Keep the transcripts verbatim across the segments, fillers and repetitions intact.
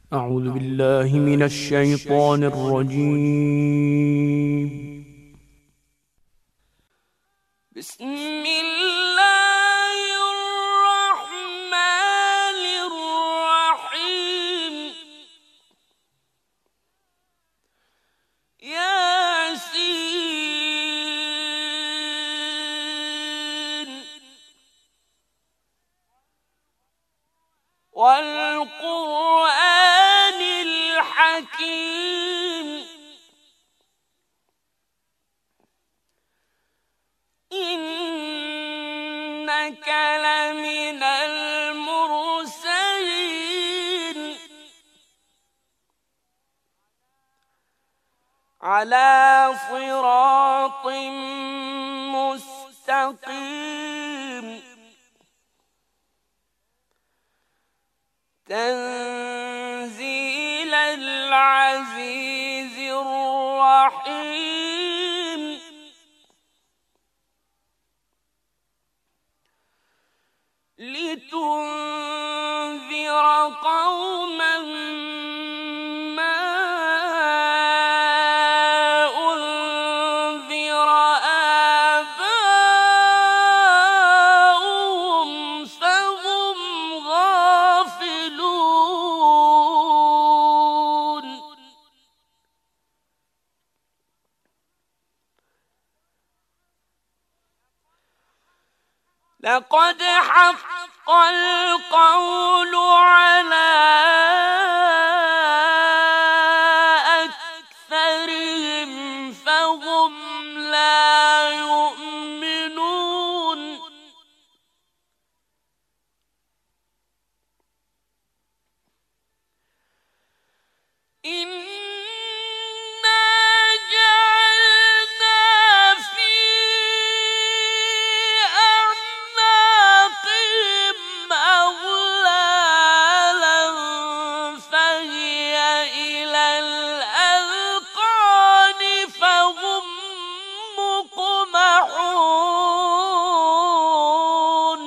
أعوذ بالله من الشيطان الرجيم. بسم الله الرحمن الرحيم. ياسين والقرآن الحكيم. إنك لمن المرسلين على صراط مستقيم. تنزيل العزيز الرحيم. لتنذر قوما ما أنذر آباؤهم فهم غافلون. لقد حق القول على أكثرهم فهم لا يؤمنون. إنا جعلنا في أعناقهم أغلالا فهي إلى الأذقان فهم مقمحون.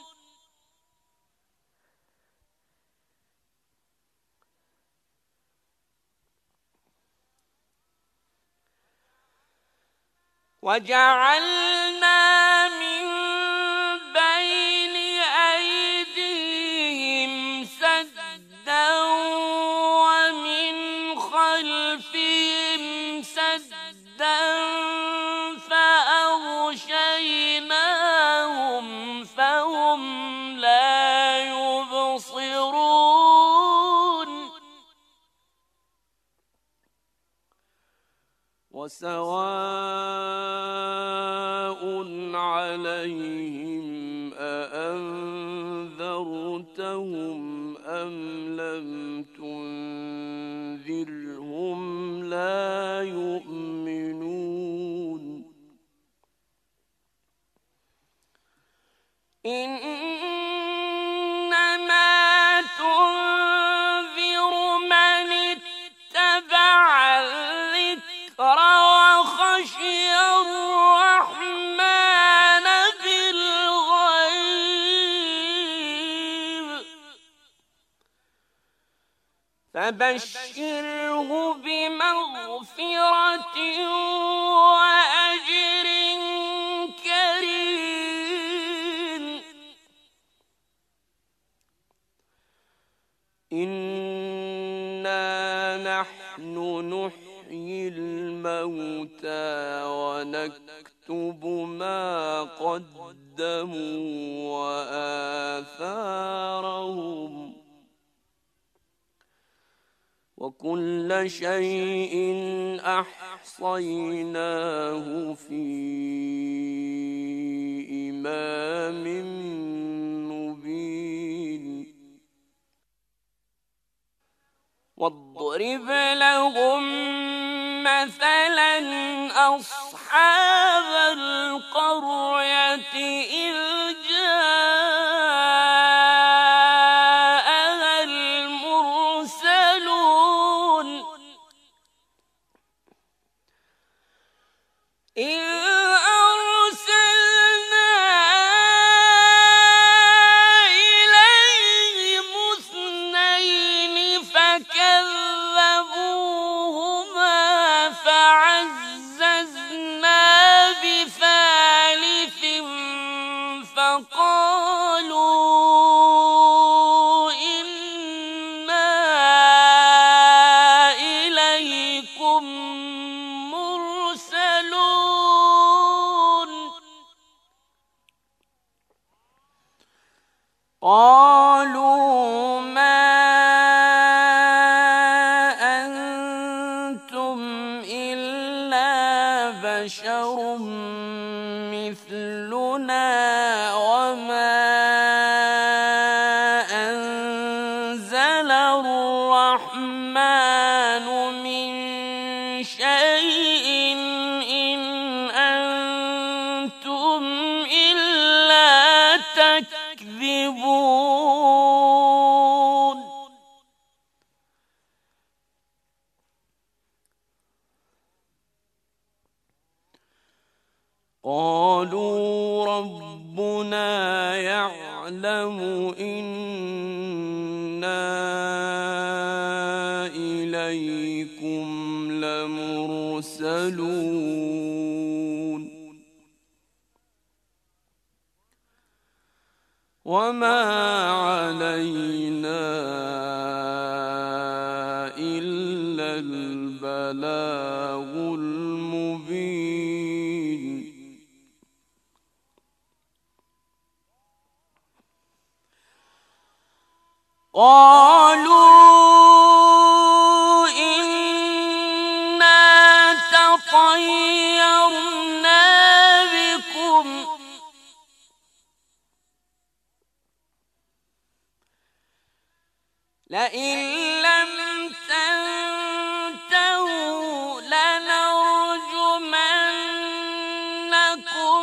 وجعلنا من بين أيديهم سدا ومن خلفهم سدا فأغشيناهم فهم لا يبصرون. وسواء عليهم أأنذرتهم أم لم تنذرهم لا يؤمنون. إنما تنذر من اتبع الذكر وخشي الرحمن بالغيب فبشره بمغفرة وأجر كريم. إنا نحن نحيي الموتى ونكتب ما قدموا وآثارهم وكل شيء أحصيناه في إمام مبين. واضرب لهم مثلا أصحاب القرية إذ جاءها المرسلون. إذ أرسلنا إليهم اثنين فكانوا الرحمن من شيء إن أنتم إلا تكذبون قالوا ربنا يعلم إنا إليكم لمرسلون وما علينا إلا البلاغ المبين قالوا إنا تطيرنا بكم لئن لم تنتهوا لنرجمنكم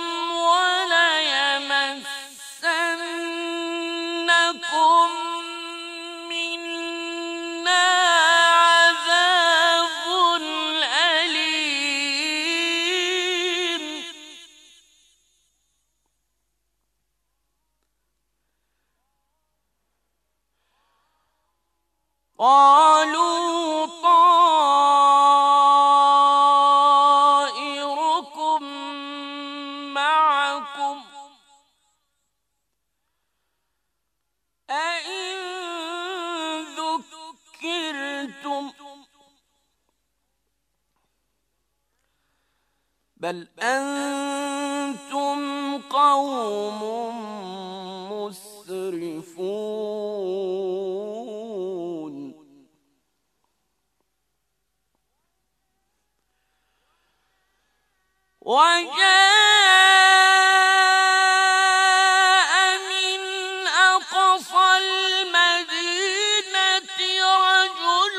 وليمسنكم منا عذاب أليم قالوا طائركم معكم أئن ذكرتم بل أنتم قوم مسرفون وجاء من أقصى المدينة رجل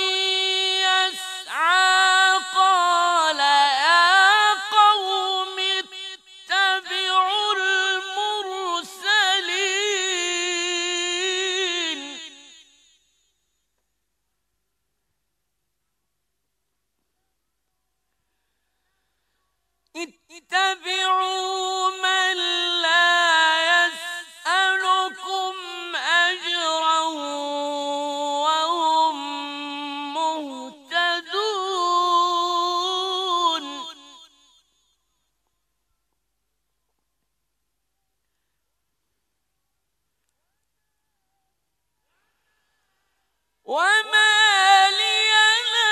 يسعى قال يا قوم اتبعوا المرسلين اتبعوا من لا يسألكم أجرا وهم مهتدون وما لي لا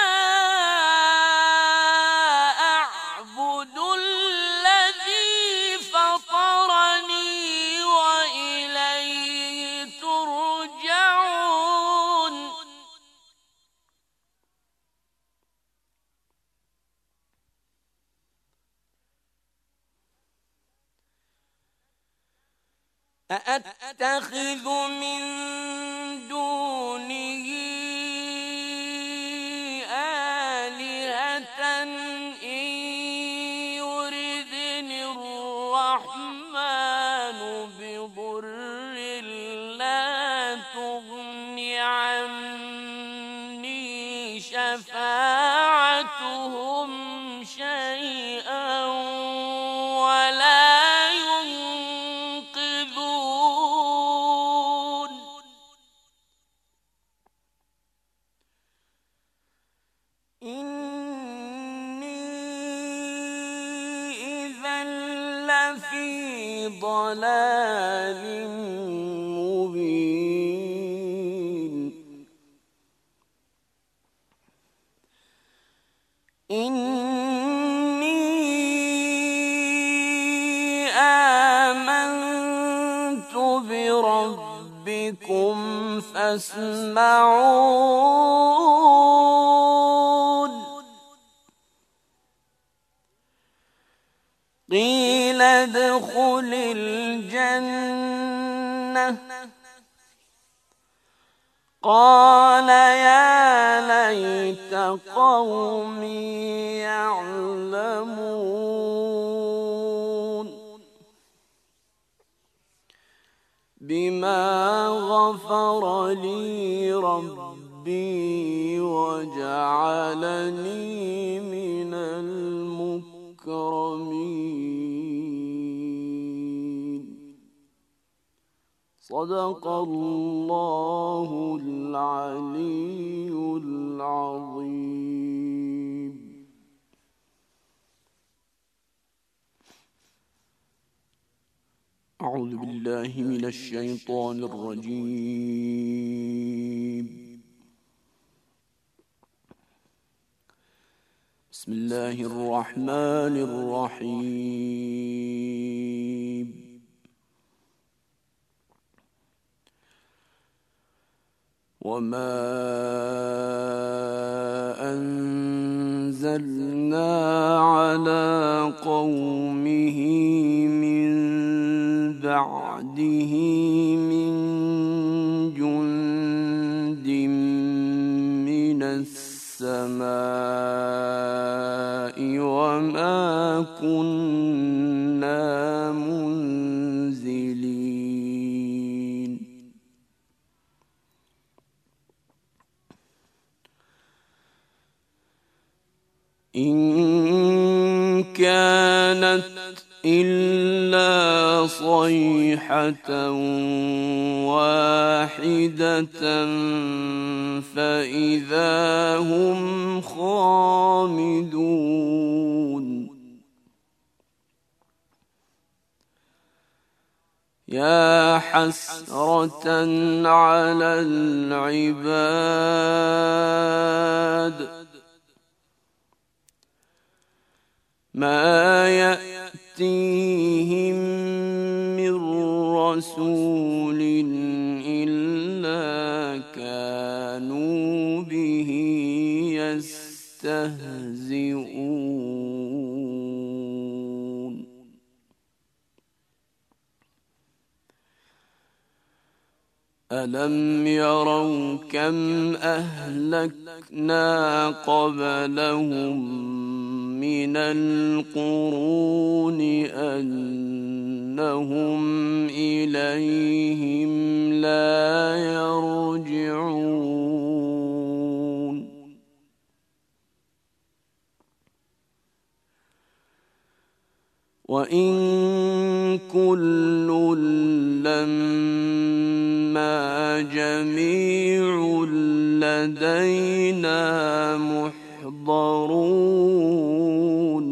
أعبد الذي فطرني وإليه ترجعون أأتخذ من دونه آلهة إن يردني الرحمن بضر لا تغن عني شفاعتهم شيئا ولا ينقذون إني إذا لفي ضلال مبين إني آمنت بربكم فاسمعون قيل ادخل الجنة قال يا لقوم يعلمون بما غفر لي ربي وجعلني من المكرمين. صدق الله العلي العظيم. أعوذ بالله من الشيطان الرجيم. بسم الله الرحمن الرحيم. وما أنزلنا على قومه من بعده من جند من السماء وما كنا منزلين. إن كانت إلا صيحة واحدة فإذا هم خامدون. يا حسرة على العباد ما يأتيهم من رسول إلا كانوا به يستهزئون. ألم يروا كم أهلكنا قبلهم من القرون أنهم إليهم لا يرجعون. وإن كل لما جميع لدينا محضرون.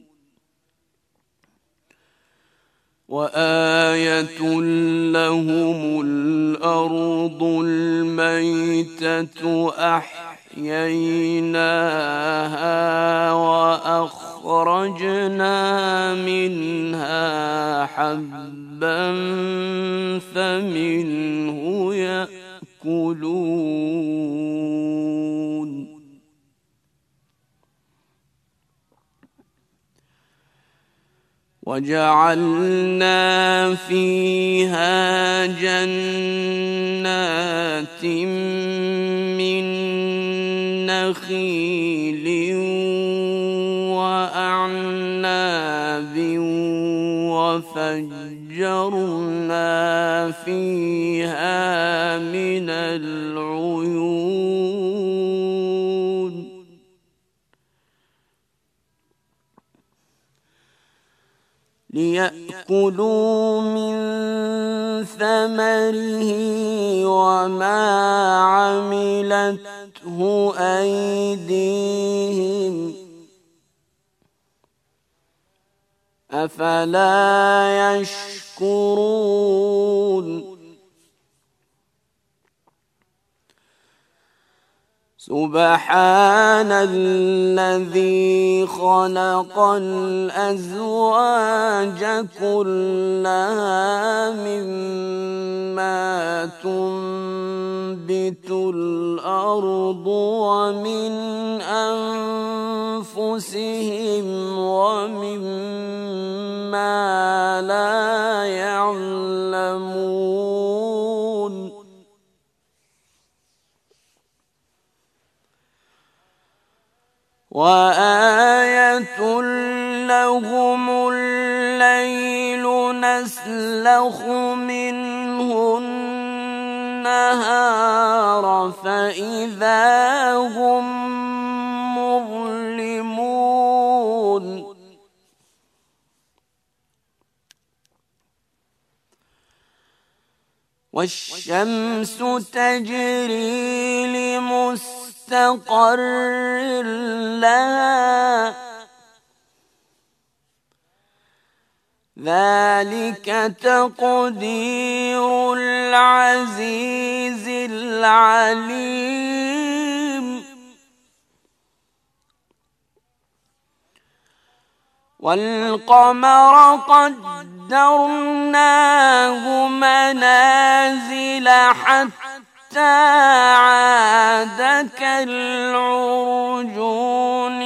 وآية لهم الأرض الميتة أحييناها وأخرجنا منها حبا فمنه يأكلون. وجعلنا فيها جنات من نخيل وأعناب وفجرنا فيها من العيون ليأكلوا من ثمره وما عملته أيديهم أفلا يشكرون. سبحان الذي خلق الأزواج كلها مما تنبت الأرض ومن أنفسهم ومما لا يعلمون. وآية لهم الليل نسلخ منه النهار فإذا هم مظلمون والشمس تجري لمستقر لها ذلك تقدير العزيز العليم والقمر قدرناه منازل حتى عاد كالعرجون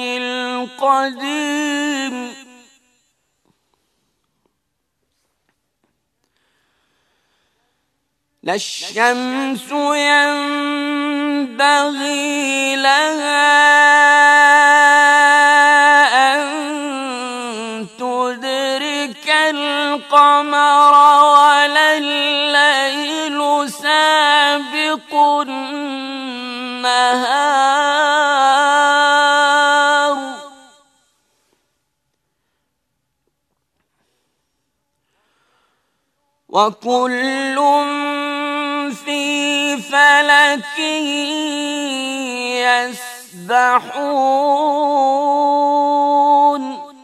القديم لا الشمس ينبغي لها أن تدرك القمر ولا الليل سابق النهار وكل في فلك يسبحون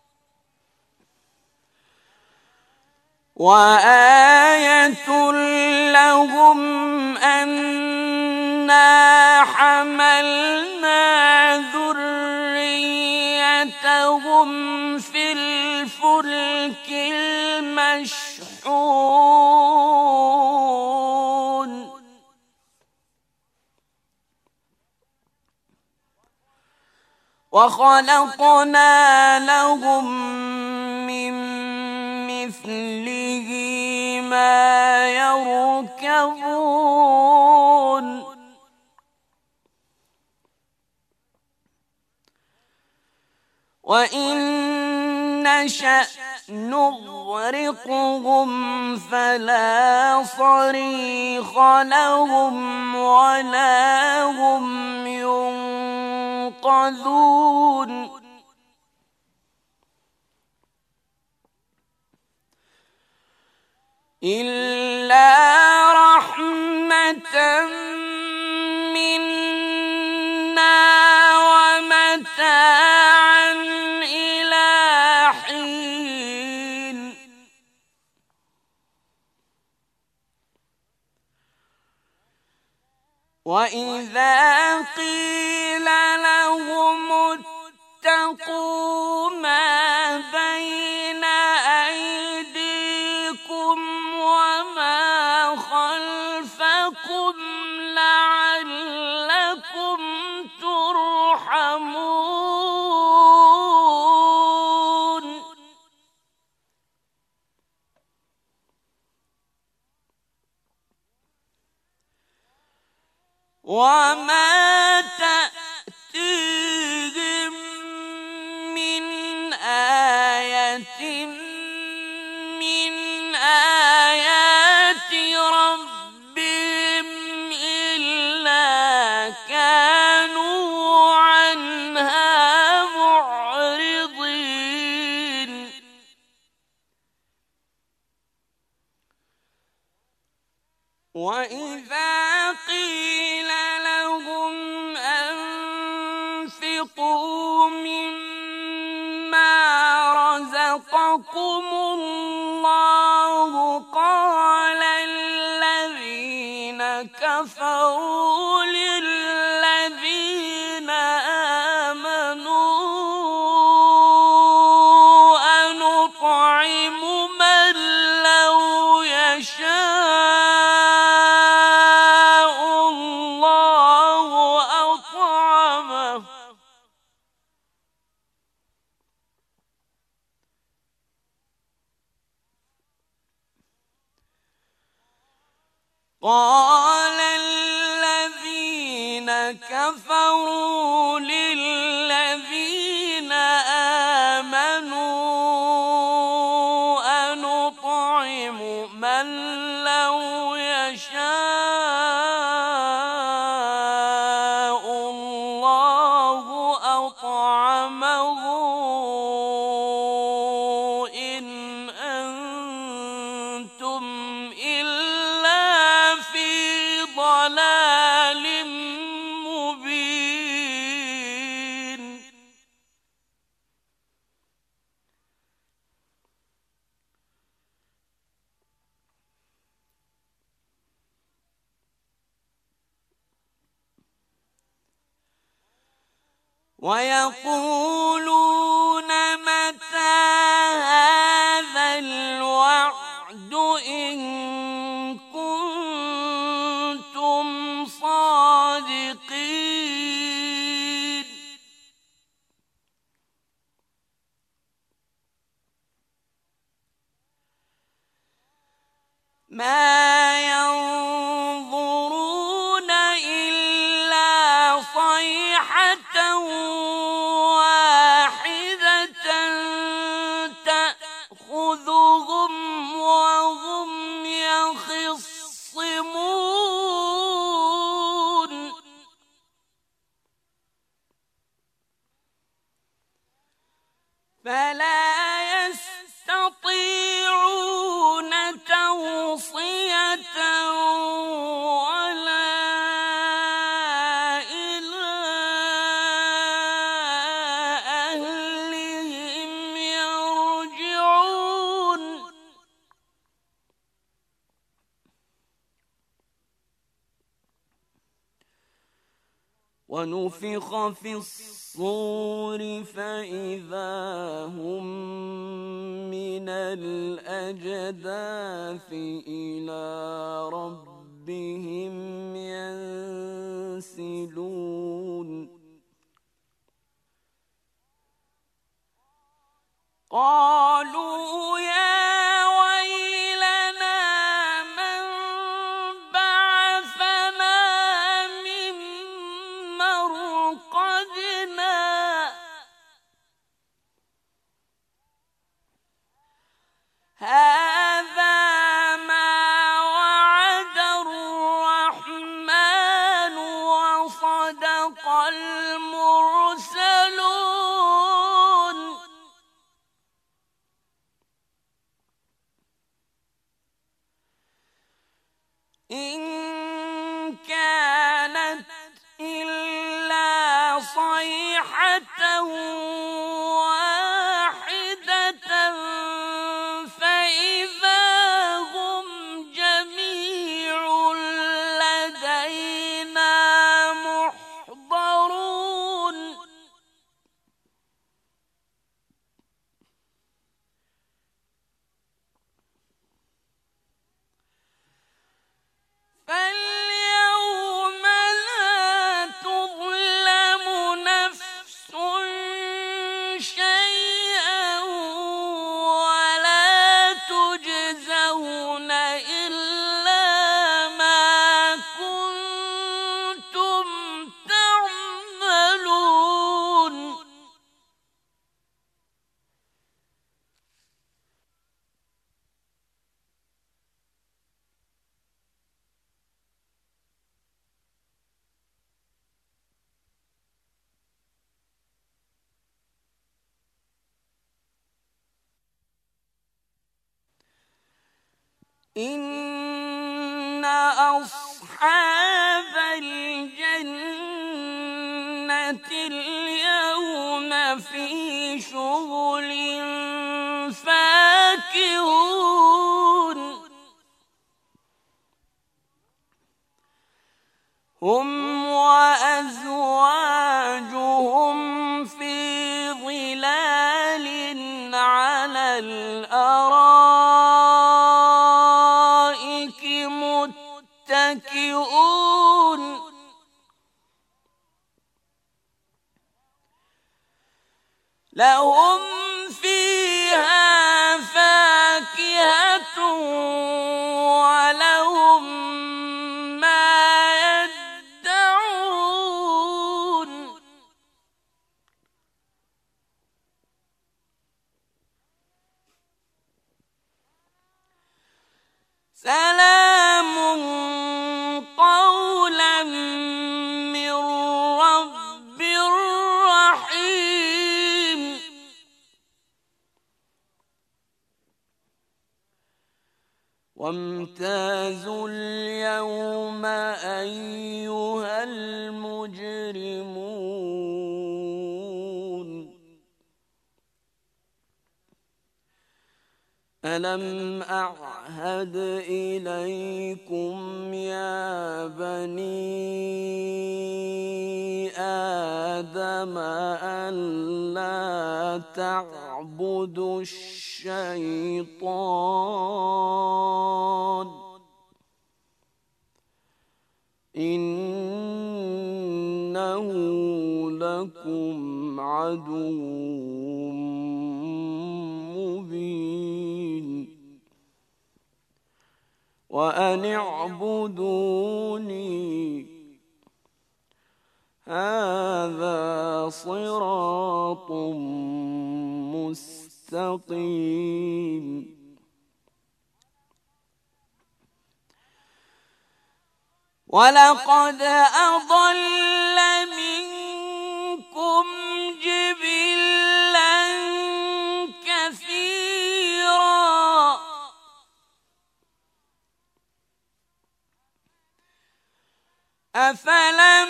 وآية لهم أنا حملنا ذريتهم في الفلك المشحون وخلقنا لهم من مثله ما يركبون وإن نشأ نغرقهم فلا صريخ لهم ولا هم ينقذون إلا رحمة منا ومتاعا إلى حين وإذا قيل لهم اتقوا ما بين أيديكم وما خلفكم لعلكم ترحمون وما تأتيهم من آية من آيات ربهم إلا كانوا عنها معرضين وإذا قيل لهم أنفقوا مما رزقكم الله قال الذين كفروا للذين آمنوا أنطعم من لو يشاء الله أطعمه قال الذين كفروا للذين وأطعمه إن أنتم إلا في ضلال مبين. ويقولون متى هذا الوعد إن كنتم صادقين. ما ينظرون إلا صيحة واحدة تأخذهم وهم يخصمون. فلا يستطيعون توصية ولا إلى أهلهم يرجعون. ونفخ في الصور فإذا هم من الأجداث إلى ربهم ينسلون. قالوا يا ويلنا من بعثنا من مرقدنا هذا ما وعد الرحمن وصدق المرسلون. إن كانت إلا صيحة واحدة فإذا هم جميع لدينا محضرون. فاليوم لا تظلم نفس شيئا ولا تجزون إلا ما كنتم تعملون. إن أصحاب الجنة اليوم في شغل فاكهون. هم وأزواجهم في ظلال على الأرائك متكئون. لهم فيها فاكهة ولهم ما يدعون. سلام قولا من رب رحيم. وامتازوا اليوم أيها المجرمون ألم أعهد إليكم يا بني آدم ألا تعبدوا الشيطان إنه لكم عدو مبين وأن اعبدوني هذا صراط مستقيم ولقد أضل منكم جبلا كثيرا أفلم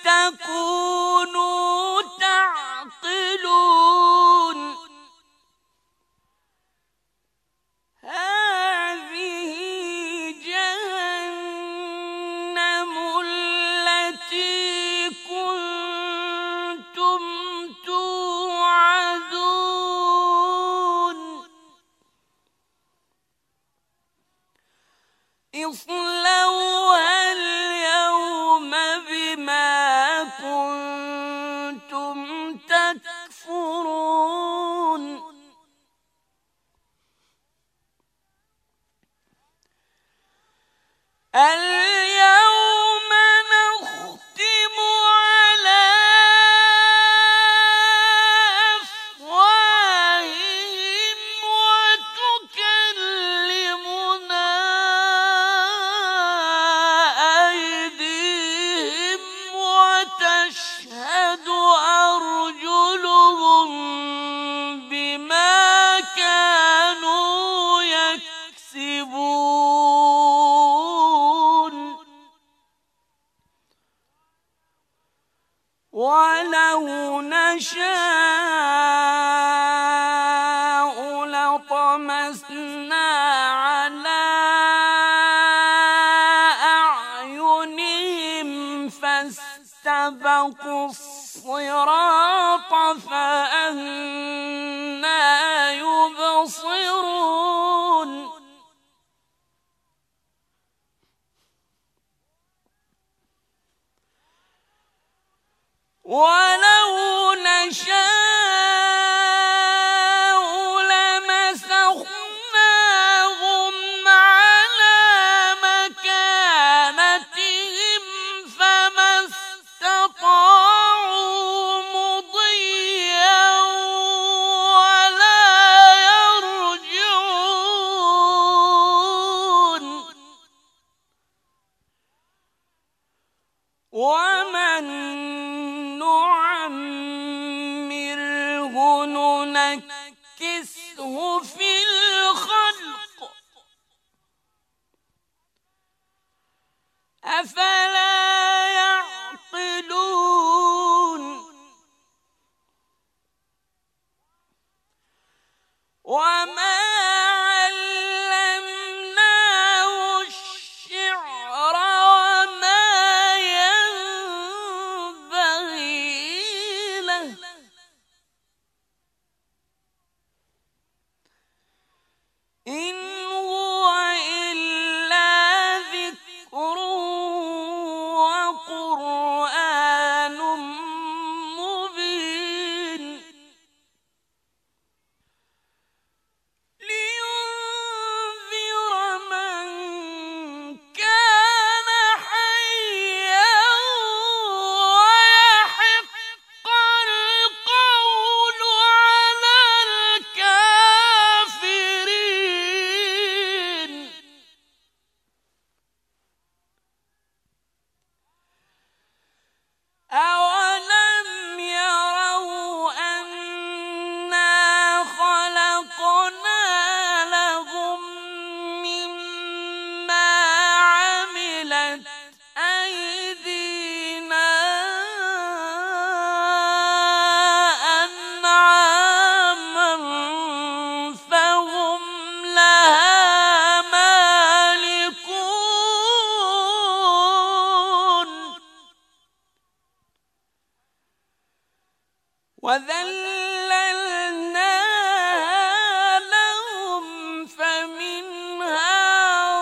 تكونوا تعقلون هذه جهنم التي كنتم توعدون اصلوها اليوم بما كنتم تكفرون اليوم نختم على أفواههم وتكلمنا أيديهم وتشهد أرجلهم بما كانوا يكسبون ولو نشاء لطمسنا على أعينهم فاستبقوا الصراط فأنى يبصرون ولو نشاء لمسخناهم على مكانتهم فما استطاعوا مضيا ولا يرجعون ومن نعمره ننكسه في الخلق أفلا يعقلون وما علمناه الشعر وما ينبغي له وذللناها لهم فمنها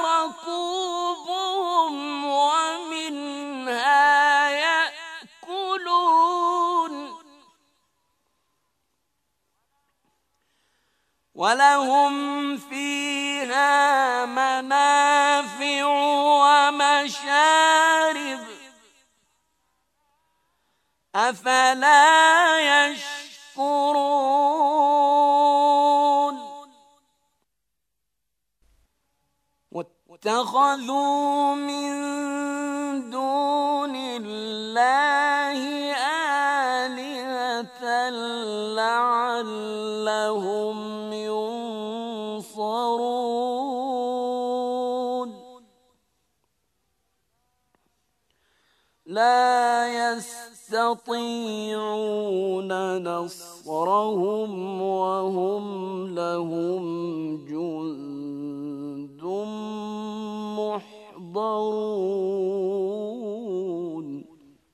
ركوبهم ومنها يأكلون ولهم فيها منافع ومشارب أفلا يشكرون واتخذوا من دون الله آلهة لعلهم ينصرون لا يستطيعون نصرهم وهم لهم جند محضرون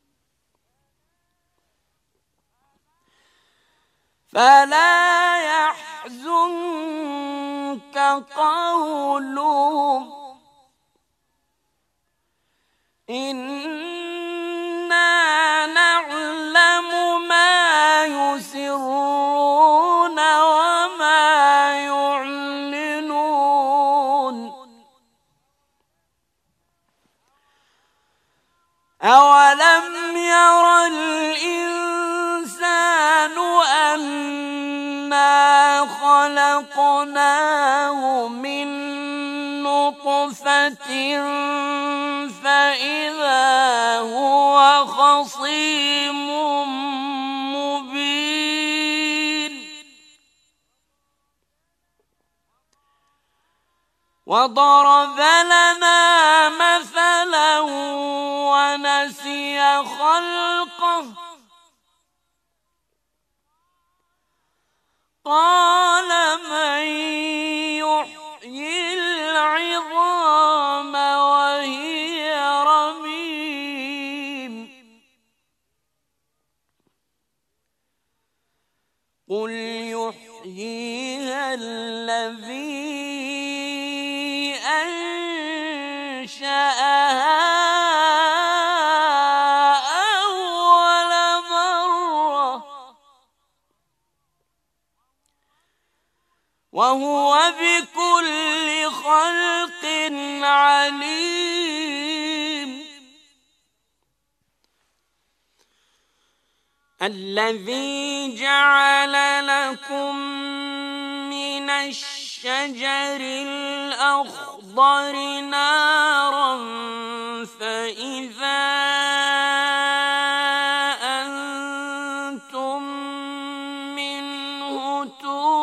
فلا يحزنك قولهم إنا نعلم ما يسرون وما يعلنون أولم ير الإنسان أنا خلقناه من نطفة فإذا هو خصيم مبين وضرب لنا مثلا ونسي خلقه قال من يحيي العظام وهي رميم قل يحييها الذي أنشأها أول مرة وهو بكل خلق عليم الذي جعل لكم من الشجر الأخضر نارا فإذا أنتم منه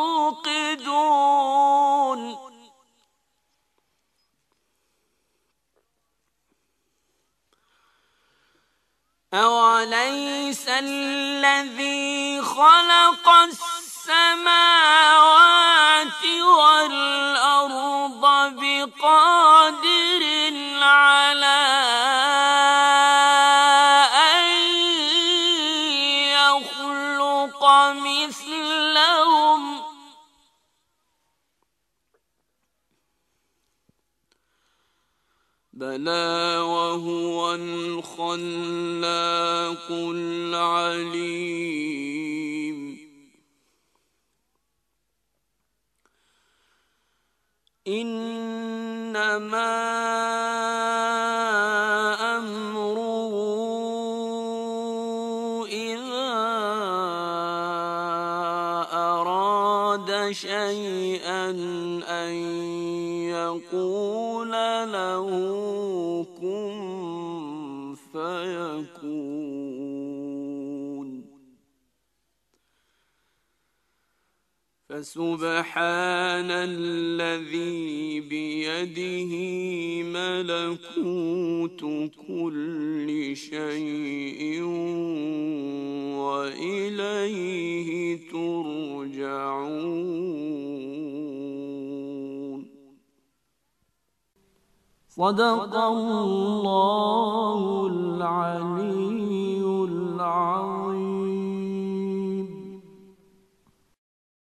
توقدون أوليس الذي خلق السماوات والأرض بقادر على أن يخلق مثلهم بلى وهو الخلاق العليم إنما أمره إذا أراد شيئا أن يقول له كن فيكون فسبحان الذي بيده ملكوت كل شيء وإليه ترجعون. صدق الله العلي العظيم.